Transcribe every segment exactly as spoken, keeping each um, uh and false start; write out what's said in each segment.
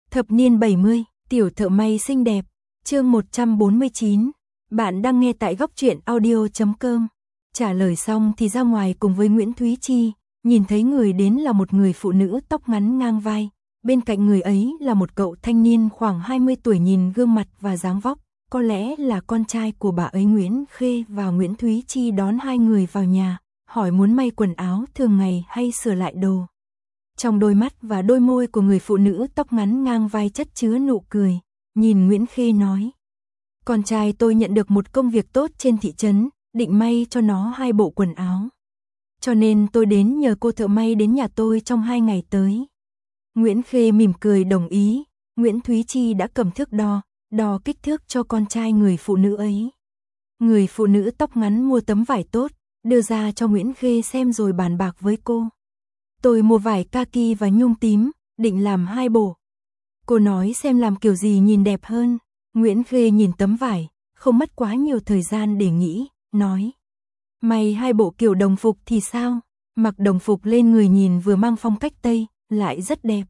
Thập niên bảy mươi, tiểu thợ may xinh đẹp, chương một trăm bốn mươi chín. Bạn đang nghe tại góc truyện audio chấm com. Trả lời xong thì ra ngoài cùng với Nguyễn Thúy Chi, nhìn thấy người đến là một người phụ nữ tóc ngắn ngang vai. Bên cạnh người ấy là một cậu thanh niên khoảng hai mươi tuổi, nhìn gương mặt và dáng vóc, có lẽ là con trai của bà ấy. Nguyễn Khê và Nguyễn Thúy Chi đón hai người vào nhà, hỏi muốn may quần áo thường ngày hay sửa lại đồ. Trong đôi mắt và đôi môi của người phụ nữ tóc ngắn ngang vai chất chứa nụ cười, nhìn Nguyễn Khê nói. Con trai tôi nhận được một công việc tốt trên thị trấn, định may cho nó hai bộ quần áo. Cho nên tôi đến nhờ cô thợ may đến nhà tôi trong hai ngày tới. Nguyễn Khê mỉm cười đồng ý. Nguyễn Thúy Chi đã cầm thước đo, đo kích thước cho con trai người phụ nữ ấy. Người phụ nữ tóc ngắn mua tấm vải tốt, đưa ra cho Nguyễn Khê xem rồi bàn bạc với cô. Tôi mua vải kaki và nhung tím, định làm hai bộ. Cô nói xem làm kiểu gì nhìn đẹp hơn. Nguyễn Khê nhìn tấm vải, không mất quá nhiều thời gian để nghĩ, nói. May hai bộ kiểu đồng phục thì sao? Mặc đồng phục lên người nhìn vừa mang phong cách Tây, lại rất đẹp.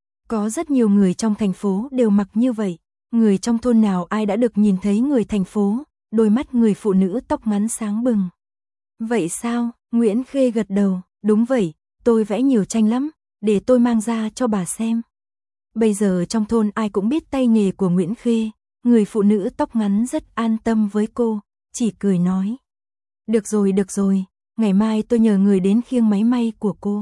Có rất nhiều người trong thành phố đều mặc như vậy. Người trong thôn nào ai đã được nhìn thấy người thành phố? Đôi mắt người phụ nữ tóc ngắn sáng bừng. Vậy sao? Nguyễn Khê gật đầu, đúng vậy, tôi vẽ nhiều tranh lắm, để tôi mang ra cho bà xem. Bây giờ trong thôn ai cũng biết tay nghề của Nguyễn Khê, người phụ nữ tóc ngắn rất an tâm với cô, chỉ cười nói. Được rồi, được rồi, ngày mai tôi nhờ người đến khiêng máy may của cô.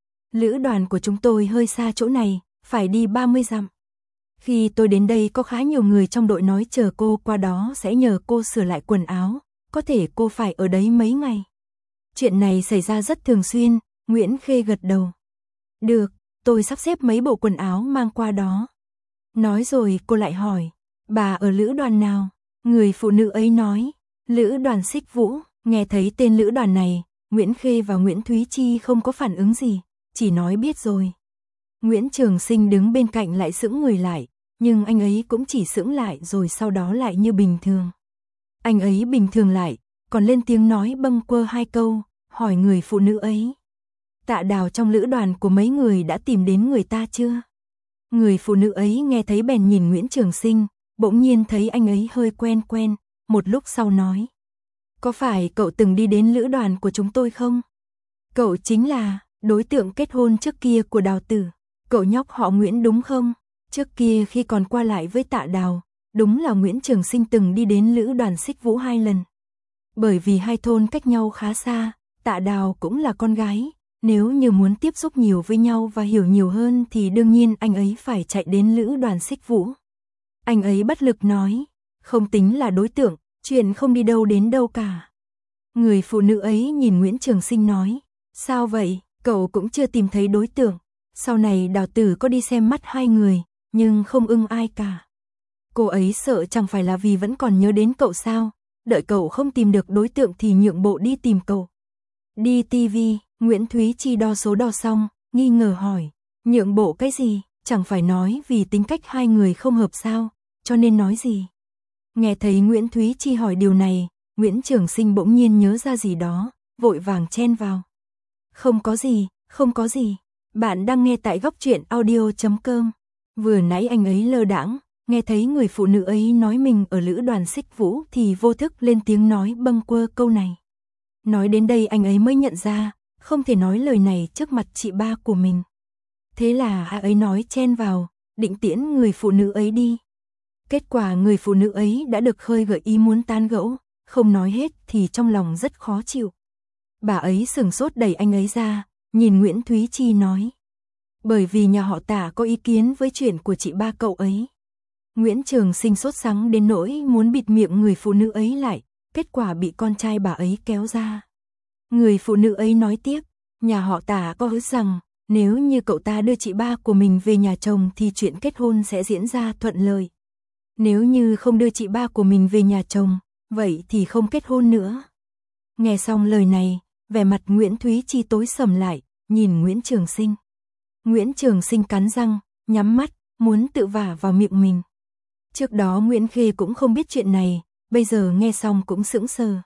Lữ đoàn của chúng tôi hơi xa chỗ này, phải đi ba mươi dặm. Khi tôi đến đây có khá nhiều người trong đội nói chờ cô qua đó sẽ nhờ cô sửa lại quần áo, có thể cô phải ở đấy mấy ngày. Chuyện này xảy ra rất thường xuyên, Nguyễn Khê gật đầu. Được, tôi sắp xếp mấy bộ quần áo mang qua đó. Nói rồi cô lại hỏi, bà ở lữ đoàn nào? Người phụ nữ ấy nói, lữ đoàn Xích Vũ. Nghe thấy tên lữ đoàn này, Nguyễn Khê và Nguyễn Thúy Chi không có phản ứng gì, chỉ nói biết rồi. Nguyễn Trường Sinh đứng bên cạnh lại sững người lại, nhưng anh ấy cũng chỉ sững lại rồi sau đó lại như bình thường. Anh ấy bình thường lại, còn lên tiếng nói bâng quơ hai câu, hỏi người phụ nữ ấy. Tạ Đào trong lữ đoàn của mấy người đã tìm đến người ta chưa? Người phụ nữ ấy nghe thấy bèn nhìn Nguyễn Trường Sinh, bỗng nhiên thấy anh ấy hơi quen quen, một lúc sau nói. Có phải cậu từng đi đến lữ đoàn của chúng tôi không? Cậu chính là đối tượng kết hôn trước kia của Đào Tử. Cậu nhóc họ Nguyễn đúng không? Trước kia khi còn qua lại với Tạ Đào, đúng là Nguyễn Trường Sinh từng đi đến lữ đoàn Xích Vũ hai lần. Bởi vì hai thôn cách nhau khá xa, Tạ Đào cũng là con gái. Nếu như muốn tiếp xúc nhiều với nhau và hiểu nhiều hơn thì đương nhiên anh ấy phải chạy đến lữ đoàn Xích Vũ. Anh ấy bất lực nói, không tính là đối tượng, chuyện không đi đâu đến đâu cả. Người phụ nữ ấy nhìn Nguyễn Trường Sinh nói, sao vậy, cậu cũng chưa tìm thấy đối tượng. Sau này Đào Tử có đi xem mắt hai người, nhưng không ưng ai cả. Cô ấy sợ chẳng phải là vì vẫn còn nhớ đến cậu sao, đợi cậu không tìm được đối tượng thì nhượng bộ đi tìm cậu. Đi ti vi, Nguyễn Thúy Chi đo số đo xong, nghi ngờ hỏi, nhượng bộ cái gì, chẳng phải nói vì tính cách hai người không hợp sao, cho nên nói gì. Nghe thấy Nguyễn Thúy Chi hỏi điều này, Nguyễn Trường Sinh bỗng nhiên nhớ ra gì đó, vội vàng chen vào. Không có gì, không có gì, bạn đang nghe tại góc truyện audio chấm com. Vừa nãy anh ấy lơ đãng, nghe thấy người phụ nữ ấy nói mình ở lữ đoàn Xích Vũ thì vô thức lên tiếng nói bâng quơ câu này. Nói đến đây anh ấy mới nhận ra, không thể nói lời này trước mặt chị ba của mình. Thế là anh ấy nói chen vào, định tiễn người phụ nữ ấy đi. Kết quả người phụ nữ ấy đã được hơi gợi ý muốn tán gẫu, không nói hết thì trong lòng rất khó chịu. Bà ấy sửng sốt đẩy anh ấy ra, nhìn Nguyễn Thúy Chi nói. Bởi vì nhà họ Tạ có ý kiến với chuyện của chị ba cậu ấy. Nguyễn Trường Sinh sốt sắng đến nỗi muốn bịt miệng người phụ nữ ấy lại, kết quả bị con trai bà ấy kéo ra. Người phụ nữ ấy nói tiếp, nhà họ Tạ có hứa rằng, nếu như cậu ta đưa chị ba của mình về nhà chồng thì chuyện kết hôn sẽ diễn ra thuận lợi. Nếu như không đưa chị ba của mình về nhà chồng, vậy thì không kết hôn nữa. Nghe xong lời này, vẻ mặt Nguyễn Thúy Chi tối sầm lại, nhìn Nguyễn Trường Sinh. Nguyễn Trường Sinh cắn răng, nhắm mắt, muốn tự vả vào miệng mình. Trước đó Nguyễn Khê cũng không biết chuyện này, bây giờ nghe xong cũng sững sờ.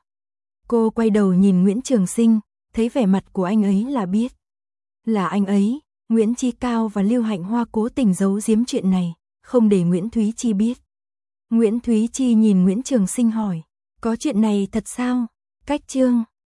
Cô quay đầu nhìn Nguyễn Trường Sinh, thấy vẻ mặt của anh ấy là biết. Là anh ấy, Nguyễn Chi Cao và Lưu Hạnh Hoa cố tình giấu giếm chuyện này, không để Nguyễn Thúy Chi biết. Nguyễn Thúy Chi nhìn Nguyễn Trường Sinh hỏi, có chuyện này thật sao? Cách Trương